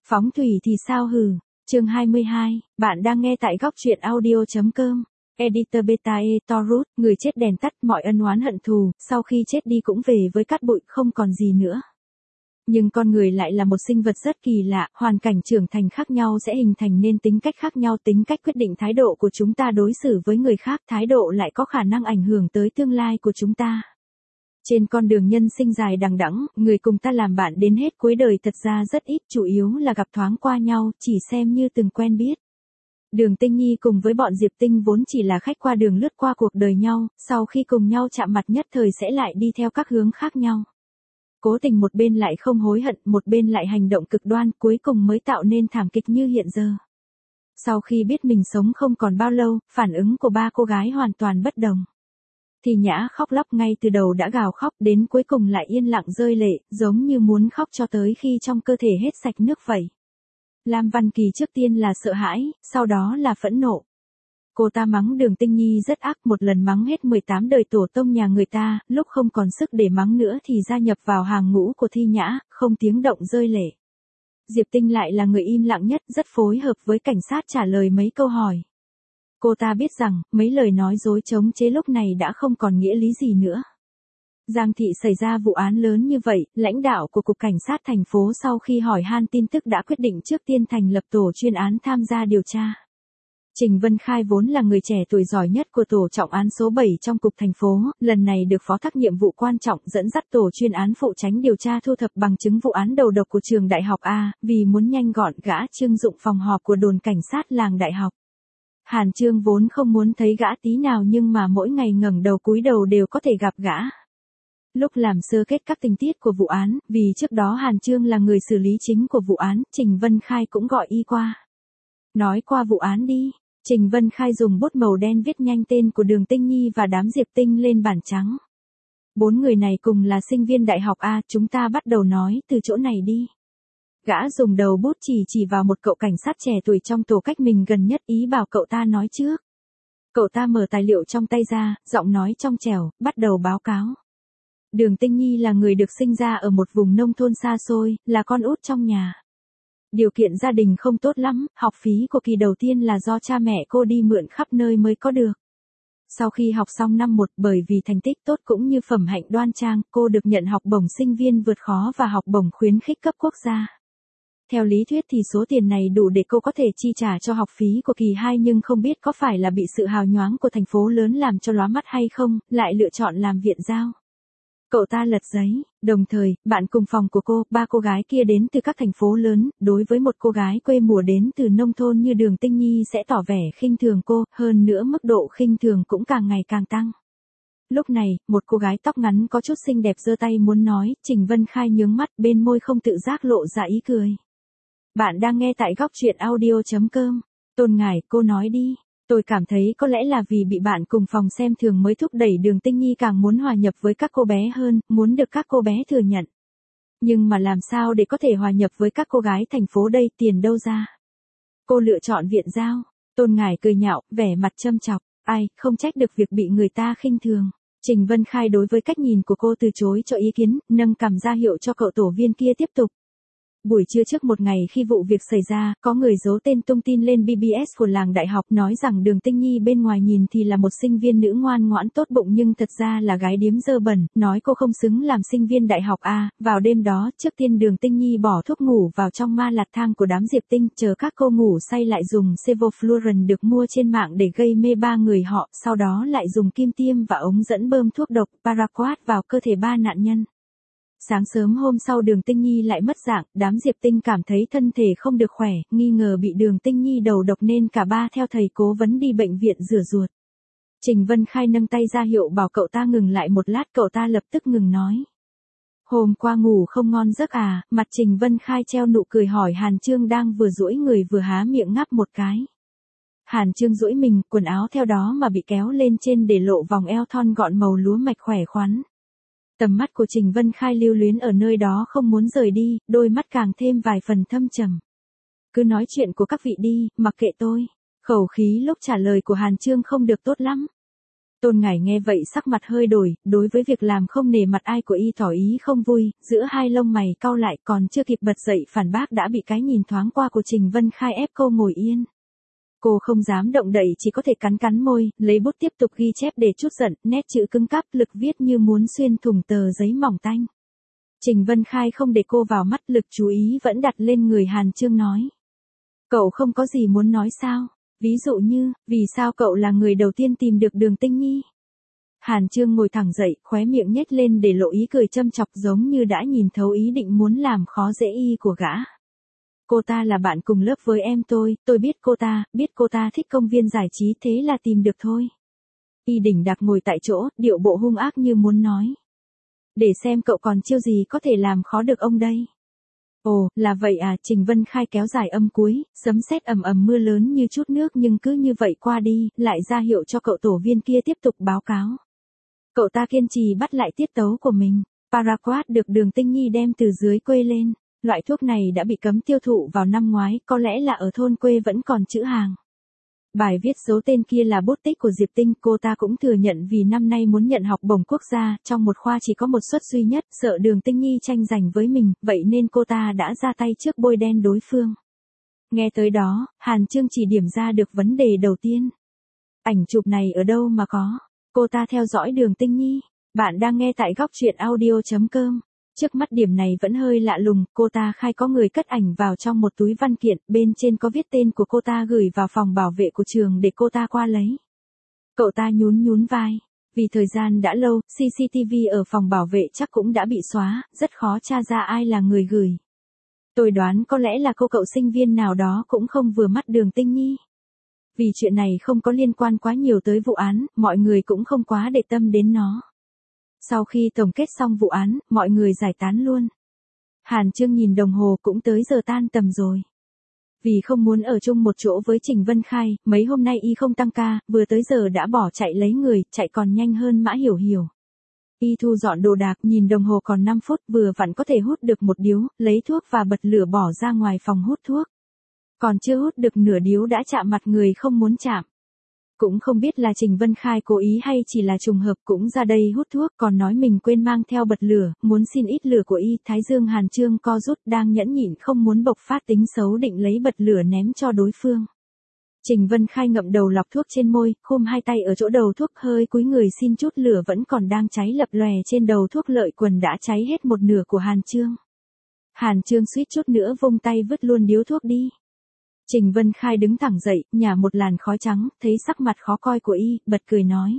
Phóng thủy thì sao hừ. Chương 22, bạn đang nghe tại góc truyện audio.com. Editor Beta Torut, người chết đèn tắt, mọi ân oán hận thù, sau khi chết đi cũng về với cát bụi, không còn gì nữa. Nhưng con người lại là một sinh vật rất kỳ lạ, hoàn cảnh trưởng thành khác nhau sẽ hình thành nên tính cách khác nhau, tính cách quyết định thái độ của chúng ta đối xử với người khác, thái độ lại có khả năng ảnh hưởng tới tương lai của chúng ta. Trên con đường nhân sinh dài đằng đẵng, người cùng ta làm bạn đến hết cuối đời thật ra rất ít, chủ yếu là gặp thoáng qua nhau, chỉ xem như từng quen biết. Đường Tinh Nhi cùng với bọn Diệp Tinh vốn chỉ là khách qua đường lướt qua cuộc đời nhau, sau khi cùng nhau chạm mặt nhất thời sẽ lại đi theo các hướng khác nhau. Cố tình một bên lại không hối hận, một bên lại hành động cực đoan, cuối cùng mới tạo nên thảm kịch như hiện giờ. Sau khi biết mình sống không còn bao lâu, phản ứng của ba cô gái hoàn toàn bất đồng. Thì Nhã khóc lóc ngay từ đầu đã gào khóc, đến cuối cùng lại yên lặng rơi lệ, giống như muốn khóc cho tới khi trong cơ thể hết sạch nước vậy. Lam Văn Kỳ trước tiên là sợ hãi, sau đó là phẫn nộ. Cô ta mắng Đường Tinh Nhi rất ác, một lần mắng hết 18 đời tổ tông nhà người ta, lúc không còn sức để mắng nữa thì gia nhập vào hàng ngũ của Thi Nhã, không tiếng động rơi lệ. Diệp Tinh lại là người im lặng nhất, rất phối hợp với cảnh sát trả lời mấy câu hỏi. Cô ta biết rằng, mấy lời nói dối chống chế lúc này đã không còn nghĩa lý gì nữa. Giang thị xảy ra vụ án lớn như vậy, lãnh đạo của Cục Cảnh sát thành phố sau khi hỏi han tin tức đã quyết định trước tiên thành lập tổ chuyên án tham gia điều tra. Trình Vân Khai vốn là người trẻ tuổi giỏi nhất của tổ trọng án số 7 trong Cục thành phố, lần này được phó thác nhiệm vụ quan trọng dẫn dắt tổ chuyên án phụ trách điều tra thu thập bằng chứng vụ án đầu độc của trường đại học A, vì muốn nhanh gọn gã trưng dụng phòng họp của đồn cảnh sát làng đại học. Hàn Trương vốn không muốn thấy gã tí nào nhưng mà mỗi ngày ngẩng đầu cúi đầu đều có thể gặp gã. Lúc làm sơ kết các tình tiết của vụ án, vì trước đó Hàn Trương là người xử lý chính của vụ án, Trình Vân Khai cũng gọi y qua. Nói qua vụ án đi. Trình Vân Khai dùng bút màu đen viết nhanh tên của Đường Tinh Nhi và đám Diệp Tinh lên bản trắng. 4 người này cùng là sinh viên đại học A, chúng ta bắt đầu nói từ chỗ này đi. Gã dùng đầu bút chỉ vào một cậu cảnh sát trẻ tuổi trong tổ cách mình gần nhất, ý bảo cậu ta nói trước. Cậu ta mở tài liệu trong tay ra, giọng nói trong trẻo, bắt đầu báo cáo. Đường Tinh Nhi là người được sinh ra ở một vùng nông thôn xa xôi, là con út trong nhà. Điều kiện gia đình không tốt lắm, học phí của kỳ đầu tiên là do cha mẹ cô đi mượn khắp nơi mới có được. Sau khi học xong năm 1, bởi vì thành tích tốt cũng như phẩm hạnh đoan trang, cô được nhận học bổng sinh viên vượt khó và học bổng khuyến khích cấp quốc gia. Theo lý thuyết thì số tiền này đủ để cô có thể chi trả cho học phí của kỳ 2, nhưng không biết có phải là bị sự hào nhoáng của thành phố lớn làm cho lóa mắt hay không, lại lựa chọn làm viện giao. Cậu ta lật giấy, đồng thời, bạn cùng phòng của cô, 3 cô gái kia đến từ các thành phố lớn, đối với một cô gái quê mùa đến từ nông thôn như Đường Tinh Nhi sẽ tỏ vẻ khinh thường cô, hơn nữa mức độ khinh thường cũng càng ngày càng tăng. Lúc này, một cô gái tóc ngắn có chút xinh đẹp giơ tay muốn nói, Trình Vân Khai nhướng mắt, bên môi không tự giác lộ ra ý cười. Bạn đang nghe tại góc truyện audio.com. Tôn Ngải, cô nói đi. Tôi cảm thấy có lẽ là vì bị bạn cùng phòng xem thường mới thúc đẩy Đường Tinh Nhi càng muốn hòa nhập với các cô bé hơn, muốn được các cô bé thừa nhận. Nhưng mà làm sao để có thể hòa nhập với các cô gái thành phố đây, tiền đâu ra? Cô lựa chọn viện giao. Tôn Ngải cười nhạo, vẻ mặt châm chọc, ai, không trách được việc bị người ta khinh thường. Trình Vân Khai đối với cách nhìn của cô từ chối cho ý kiến, nâng cằm ra hiệu cho cậu tổ viên kia tiếp tục. Buổi trưa trước một ngày khi vụ việc xảy ra, có người giấu tên tung tin lên BBS của làng đại học nói rằng Đường Tinh Nhi bên ngoài nhìn thì là một sinh viên nữ ngoan ngoãn tốt bụng nhưng thật ra là gái điếm dơ bẩn, nói cô không xứng làm sinh viên đại học A. Vào đêm đó, trước tiên Đường Tinh Nhi bỏ thuốc ngủ vào trong ma lạt thang của đám Diệp Tinh, chờ các cô ngủ say lại dùng sevoflurane được mua trên mạng để gây mê 3 người họ, sau đó lại dùng kim tiêm và ống dẫn bơm thuốc độc paraquat vào cơ thể 3 nạn nhân. Sáng sớm hôm sau Đường Tinh Nhi lại mất dạng, đám Diệp Tinh cảm thấy thân thể không được khỏe, nghi ngờ bị Đường Tinh Nhi đầu độc nên cả ba theo thầy cố vấn đi bệnh viện rửa ruột. Trình Vân Khai nâng tay ra hiệu bảo cậu ta ngừng lại một lát, cậu ta lập tức ngừng nói. Hôm qua ngủ không ngon giấc à? Mặt Trình Vân Khai treo nụ cười hỏi Hàn Trương đang vừa duỗi người vừa há miệng ngáp một cái. Hàn Trương duỗi mình, quần áo theo đó mà bị kéo lên trên để lộ vòng eo thon gọn màu lúa mạch khỏe khoắn. Tầm mắt của Trình Vân Khai lưu luyến ở nơi đó không muốn rời đi, đôi mắt càng thêm vài phần thâm trầm. Cứ nói chuyện của các vị đi, mặc kệ tôi. Khẩu khí lúc trả lời của Hàn Trương không được tốt lắm. Tôn Ngải nghe vậy sắc mặt hơi đổi, đối với việc làm không nể mặt ai của y tỏ ý không vui, giữa hai lông mày cau lại còn chưa kịp bật dậy phản bác đã bị cái nhìn thoáng qua của Trình Vân Khai ép cô ngồi yên. Cô không dám động đậy chỉ có thể cắn cắn môi, lấy bút tiếp tục ghi chép để trút giận, nét chữ cứng cáp lực viết như muốn xuyên thủng tờ giấy mỏng tanh. Trình Vân Khai không để cô vào mắt, lực chú ý vẫn đặt lên người Hàn Chương nói. Cậu không có gì muốn nói sao? Ví dụ như, vì sao cậu là người đầu tiên tìm được Đường Tinh Nhi? Hàn Chương ngồi thẳng dậy, khóe miệng nhếch lên để lộ ý cười châm chọc giống như đã nhìn thấu ý định muốn làm khó dễ y của gã. Cô ta là bạn cùng lớp với em tôi biết cô ta thích công viên giải trí thế là tìm được thôi. Y đỉnh đạc ngồi tại chỗ, điệu bộ hung ác như muốn nói. Để xem cậu còn chiêu gì có thể làm khó được ông đây. Ồ, là vậy à, Trình Vân Khai kéo dài âm cuối, sấm sét ầm ầm mưa lớn như chút nước nhưng cứ như vậy qua đi, lại ra hiệu cho cậu tổ viên kia tiếp tục báo cáo. Cậu ta kiên trì bắt lại tiết tấu của mình. Paraquat được Đường Tinh Nhi đem từ dưới quê lên. Loại thuốc này đã bị cấm tiêu thụ vào năm ngoái, có lẽ là ở thôn quê vẫn còn chữ hàng. Bài viết dấu tên kia là bút tích của Diệp Tinh, cô ta cũng thừa nhận vì năm nay muốn nhận học bổng quốc gia, trong một khoa chỉ có một suất duy nhất, sợ Đường Tinh Nhi tranh giành với mình, vậy nên cô ta đã ra tay trước bôi đen đối phương. Nghe tới đó, Hàn Chương chỉ điểm ra được vấn đề đầu tiên. Ảnh chụp này ở đâu mà có? Cô ta theo dõi Đường Tinh Nhi. Bạn đang nghe tại góc truyện audio.com. Trước mắt điểm này vẫn hơi lạ lùng, cô ta khai có người cất ảnh vào trong một túi văn kiện, bên trên có viết tên của cô ta gửi vào phòng bảo vệ của trường để cô ta qua lấy. Cậu ta nhún vai. Vì thời gian đã lâu, CCTV ở phòng bảo vệ chắc cũng đã bị xóa, rất khó tra ra ai là người gửi. Tôi đoán có lẽ là cậu sinh viên nào đó cũng không vừa mắt Đường Tinh Nhi. Vì chuyện này không có liên quan quá nhiều tới vụ án, mọi người cũng không quá để tâm đến nó. Sau khi tổng kết xong vụ án, mọi người giải tán luôn. Hàn Chương nhìn đồng hồ cũng tới giờ tan tầm rồi. Vì không muốn ở chung một chỗ với Trình Vân Khai, mấy hôm nay y không tăng ca, vừa tới giờ đã bỏ chạy lấy người, chạy còn nhanh hơn Mã Hiểu Hiểu. Y thu dọn đồ đạc, nhìn đồng hồ còn 5 phút vừa vặn có thể hút được một điếu, lấy thuốc và bật lửa bỏ ra ngoài phòng hút thuốc. Còn chưa hút được nửa điếu đã chạm mặt người không muốn chạm. Cũng không biết là Trình Vân Khai cố ý hay chỉ là trùng hợp cũng ra đây hút thuốc còn nói mình quên mang theo bật lửa, muốn xin ít lửa của y. Thái dương Hàn Chương co rút đang nhẫn nhịn không muốn bộc phát tính xấu định lấy bật lửa ném cho đối phương. Trình Vân Khai ngậm đầu lọc thuốc trên môi, khum hai tay ở chỗ đầu thuốc hơi cúi người xin chút lửa vẫn còn đang cháy lập lòe trên đầu thuốc lợi quần đã cháy hết một nửa của Hàn Chương. Hàn Chương suýt chút nữa vung tay vứt luôn điếu thuốc đi. Trình Vân Khai đứng thẳng dậy, nhả một làn khói trắng, thấy sắc mặt khó coi của y, bật cười nói.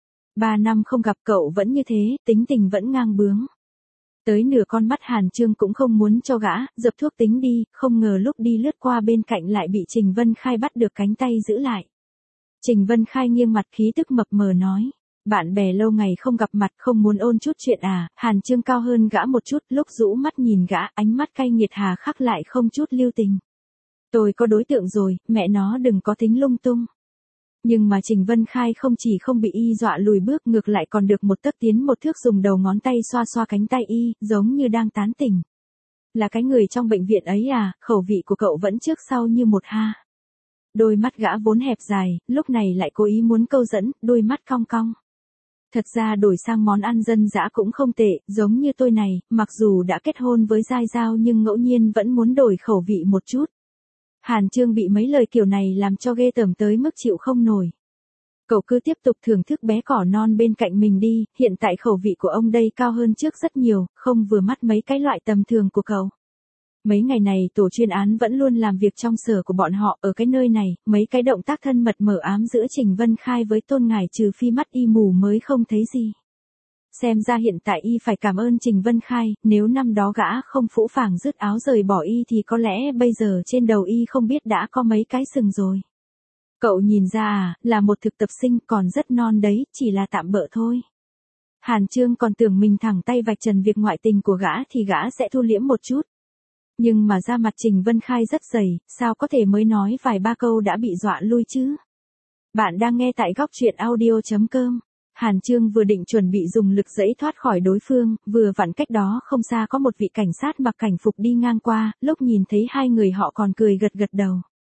3 năm không gặp cậu vẫn như thế, tính tình vẫn ngang bướng. Tới nửa con mắt Hàn Chương cũng không muốn cho gã, dập thuốc tính đi, không ngờ lúc đi lướt qua bên cạnh lại bị Trình Vân Khai bắt được cánh tay giữ lại. Trình Vân Khai nghiêng mặt khí tức mập mờ nói. Bạn bè lâu ngày không gặp mặt không muốn ôn chút chuyện à, Hàn Chương cao hơn gã một chút, lúc rũ mắt nhìn gã, ánh mắt cay nghiệt hà khắc lại không chút lưu tình. Tôi có đối tượng rồi, mẹ nó đừng có tính lung tung. Nhưng mà Trình Vân Khai không chỉ không bị y dọa lùi bước ngược lại còn được một tấc tiến một thước dùng đầu ngón tay xoa xoa cánh tay y, giống như đang tán tỉnh. Là cái người trong bệnh viện ấy à, khẩu vị của cậu vẫn trước sau như một ha. Đôi mắt gã vốn hẹp dài, lúc này lại cố ý muốn câu dẫn, đôi mắt cong cong. Thật ra đổi sang món ăn dân dã cũng không tệ, giống như tôi này, mặc dù đã kết hôn với Giai Giao nhưng ngẫu nhiên vẫn muốn đổi khẩu vị một chút. Hàn Chương bị mấy lời kiểu này làm cho ghê tởm tới mức chịu không nổi. Cậu cứ tiếp tục thưởng thức bé cỏ non bên cạnh mình đi, hiện tại khẩu vị của ông đây cao hơn trước rất nhiều, không vừa mắt mấy cái loại tầm thường của cậu. Mấy ngày này tổ chuyên án vẫn luôn làm việc trong sở của bọn họ ở cái nơi này, mấy cái động tác thân mật mờ ám giữa Trình Vân Khai với Tôn Ngải trừ phi mắt y mù mới không thấy gì. Xem ra hiện tại y phải cảm ơn Trình Vân Khai, nếu năm đó gã không phũ phàng dứt áo rời bỏ y thì có lẽ bây giờ trên đầu y không biết đã có mấy cái sừng rồi. Cậu nhìn ra à, là một thực tập sinh còn rất non đấy, chỉ là tạm bợ thôi. Hàn Chương còn tưởng mình thẳng tay vạch trần việc ngoại tình của gã thì gã sẽ thu liễm một chút. Nhưng mà da mặt Trình Vân Khai rất dày, sao có thể mới nói vài ba câu đã bị dọa lui chứ? Bạn đang nghe tại góc truyện audio.com. Hàn Chương vừa định chuẩn bị dùng lực giãy thoát khỏi đối phương, vừa vặn cách đó không xa có một vị cảnh sát mặc cảnh phục đi ngang qua, lúc nhìn thấy hai người họ còn cười gật gật đầu.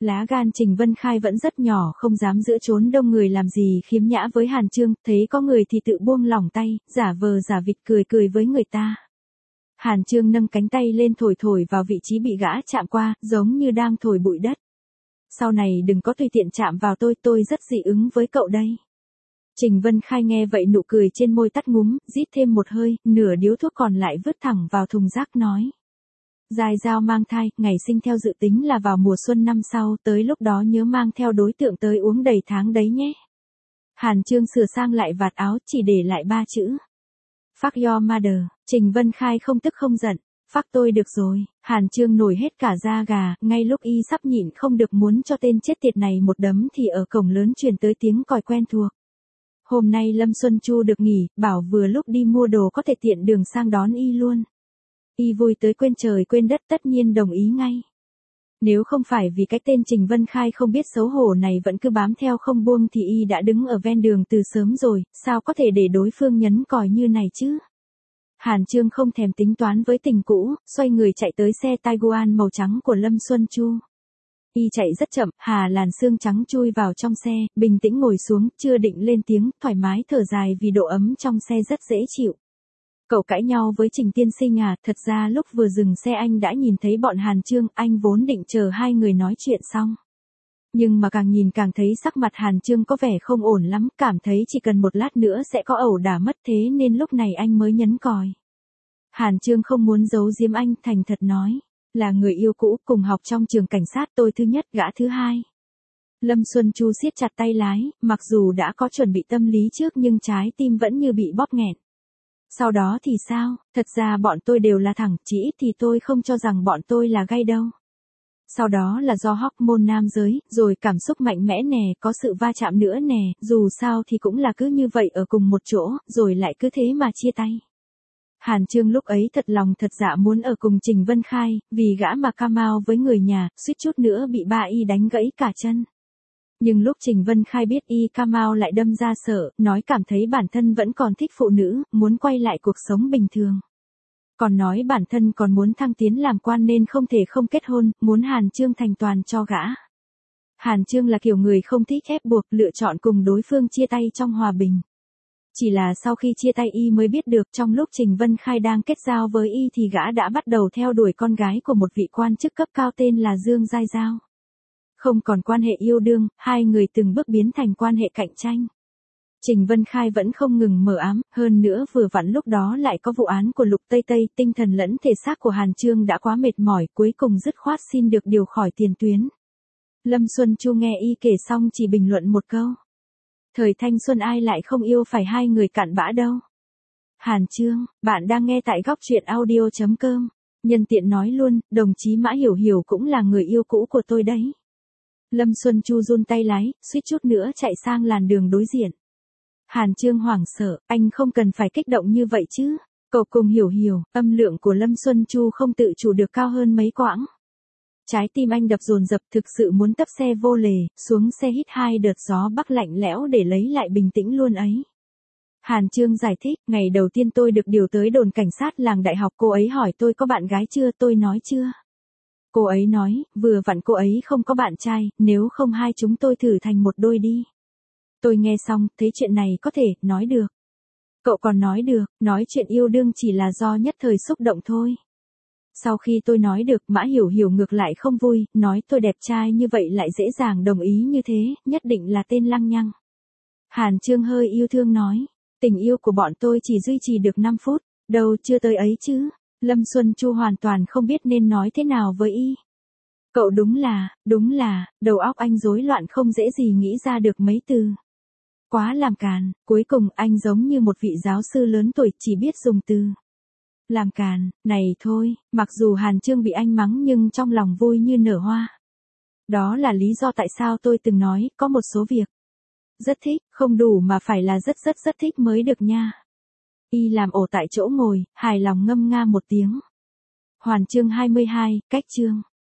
Lá gan Trình Vân Khai vẫn rất nhỏ, không dám giữa chốn đông người làm gì khiếm nhã với Hàn Chương, thấy có người thì tự buông lỏng tay, giả vờ giả vịt cười cười với người ta. Hàn Chương nâng cánh tay lên thổi thổi vào vị trí bị gã chạm qua, giống như đang thổi bụi đất. Sau này đừng có tùy tiện chạm vào tôi rất dị ứng với cậu đây. Trình Vân Khai nghe vậy nụ cười trên môi tắt ngúm, rít thêm một hơi, nửa điếu thuốc còn lại vứt thẳng vào thùng rác nói. Giai Giao mang thai, ngày sinh theo dự tính là vào mùa xuân năm sau, tới lúc đó nhớ mang theo đối tượng tới uống đầy tháng đấy nhé. Hàn Chương sửa sang lại vạt áo, chỉ để lại 3 chữ. Fuck your mother. Trình Vân Khai không tức không giận. Fuck tôi được rồi. Hàn Chương nổi hết cả da gà, ngay lúc y sắp nhịn không được muốn cho tên chết tiệt này một đấm thì ở cổng lớn truyền tới tiếng còi quen thuộc. Hôm nay Lâm Xuân Chu được nghỉ, bảo vừa lúc đi mua đồ có thể tiện đường sang đón y luôn. Y vui tới quên trời quên đất, tất nhiên đồng ý ngay. Nếu không phải vì cái tên Trình Vân Khai không biết xấu hổ này vẫn cứ bám theo không buông thì y đã đứng ở ven đường từ sớm rồi, sao có thể để đối phương nhấn còi như này chứ? Hàn Chương không thèm tính toán với tình cũ, xoay người chạy tới xe Tiguan màu trắng của Lâm Xuân Chu. Y chạy rất chậm, hà làn xương trắng chui vào trong xe, bình tĩnh ngồi xuống, chưa định lên tiếng, thoải mái thở dài vì độ ấm trong xe rất dễ chịu. Cậu cãi nhau với Trình tiên sinh à, thật ra lúc vừa dừng xe anh đã nhìn thấy bọn Hàn Chương, anh vốn định chờ hai người nói chuyện xong. Nhưng mà càng nhìn càng thấy sắc mặt Hàn Chương có vẻ không ổn lắm, cảm thấy chỉ cần một lát nữa sẽ có ẩu đả mất, thế nên lúc này anh mới nhấn còi. Hàn Chương không muốn giấu giếm anh, thành thật nói, là người yêu cũ, cùng học trong trường cảnh sát, tôi thứ nhất, gã thứ hai. Lâm Xuân Chu siết chặt tay lái, mặc dù đã có chuẩn bị tâm lý trước nhưng trái tim vẫn như bị bóp nghẹn. Sau đó thì sao, thật ra bọn tôi đều là thẳng, chỉ ít thì tôi không cho rằng bọn tôi là gay đâu. Sau đó là do hormone nam giới, rồi cảm xúc mạnh mẽ nè, có sự va chạm nữa nè, dù sao thì cũng là cứ như vậy ở cùng một chỗ, rồi lại cứ thế mà chia tay. Hàn Chương lúc ấy thật lòng thật dạ muốn ở cùng Trình Vân Khai, vì gã mà cam ao với người nhà, suýt chút nữa bị ba y đánh gãy cả chân. Nhưng lúc Trình Vân Khai biết y cam ao lại đâm ra sợ, nói cảm thấy bản thân vẫn còn thích phụ nữ, muốn quay lại cuộc sống bình thường. Còn nói bản thân còn muốn thăng tiến làm quan nên không thể không kết hôn, muốn Hàn Chương thành toàn cho gã. Hàn Chương là kiểu người không thích ép buộc, lựa chọn cùng đối phương chia tay trong hòa bình. Chỉ là sau khi chia tay y mới biết được trong lúc Trình Vân Khai đang kết giao với y thì gã đã bắt đầu theo đuổi con gái của một vị quan chức cấp cao tên là Dương Giai Giao. Không còn quan hệ yêu đương, hai người từng bước biến thành quan hệ cạnh tranh. Trình Vân Khai vẫn không ngừng mờ ám, hơn nữa vừa vặn lúc đó lại có vụ án của Lục Tây Tây, tinh thần lẫn thể xác của Hàn Chương đã quá mệt mỏi, cuối cùng dứt khoát xin được điều khỏi tiền tuyến. Lâm Xuân Chu nghe y kể xong chỉ bình luận một câu. Thời thanh xuân ai lại không yêu phải hai người cặn bã đâu. Hàn Chương, bạn đang nghe tại góc truyện audio.com. Nhân tiện nói luôn, đồng chí Mã Hiểu Hiểu cũng là người yêu cũ của tôi đấy. Lâm Xuân Chu run tay lái, suýt chút nữa chạy sang làn đường đối diện. Hàn Chương hoảng sợ, anh không cần phải kích động như vậy chứ. Cậu cùng Hiểu Hiểu, âm lượng của Lâm Xuân Chu không tự chủ được cao hơn mấy quãng. Trái tim anh đập dồn dập, thực sự muốn tấp xe vô lề, xuống xe hít 2 đợt gió bắc lạnh lẽo để lấy lại bình tĩnh luôn ấy. Hàn Chương giải thích, ngày đầu tiên tôi được điều tới đồn cảnh sát làng đại học, cô ấy hỏi tôi có bạn gái chưa, tôi nói chưa. Cô ấy nói, vừa vặn cô ấy không có bạn trai, nếu không hai chúng tôi thử thành một đôi đi. Tôi nghe xong, thấy chuyện này có thể, nói được. Cậu còn nói được, nói chuyện yêu đương chỉ là do nhất thời xúc động thôi. Sau khi tôi nói được, Mã Hiểu Hiểu ngược lại không vui, nói tôi đẹp trai như vậy lại dễ dàng đồng ý như thế, nhất định là tên lăng nhăng. Hàn Chương hơi yêu thương nói, tình yêu của bọn tôi chỉ duy trì được 5 phút, đâu chưa tới ấy chứ. Lâm Xuân Chu hoàn toàn không biết nên nói thế nào với y. Cậu đúng là, đầu óc anh rối loạn không dễ gì nghĩ ra được mấy từ. Quá làm càn, cuối cùng anh giống như một vị giáo sư lớn tuổi chỉ biết dùng từ. Làm càn, này thôi, mặc dù Hàn Chương bị anh mắng nhưng trong lòng vui như nở hoa. Đó là lý do tại sao tôi từng nói, có một số việc. Rất thích, không đủ mà phải là rất thích mới được nha. Y làm ổ tại chỗ ngồi, hài lòng ngâm nga một tiếng. Hoàn chương 22, cách chương.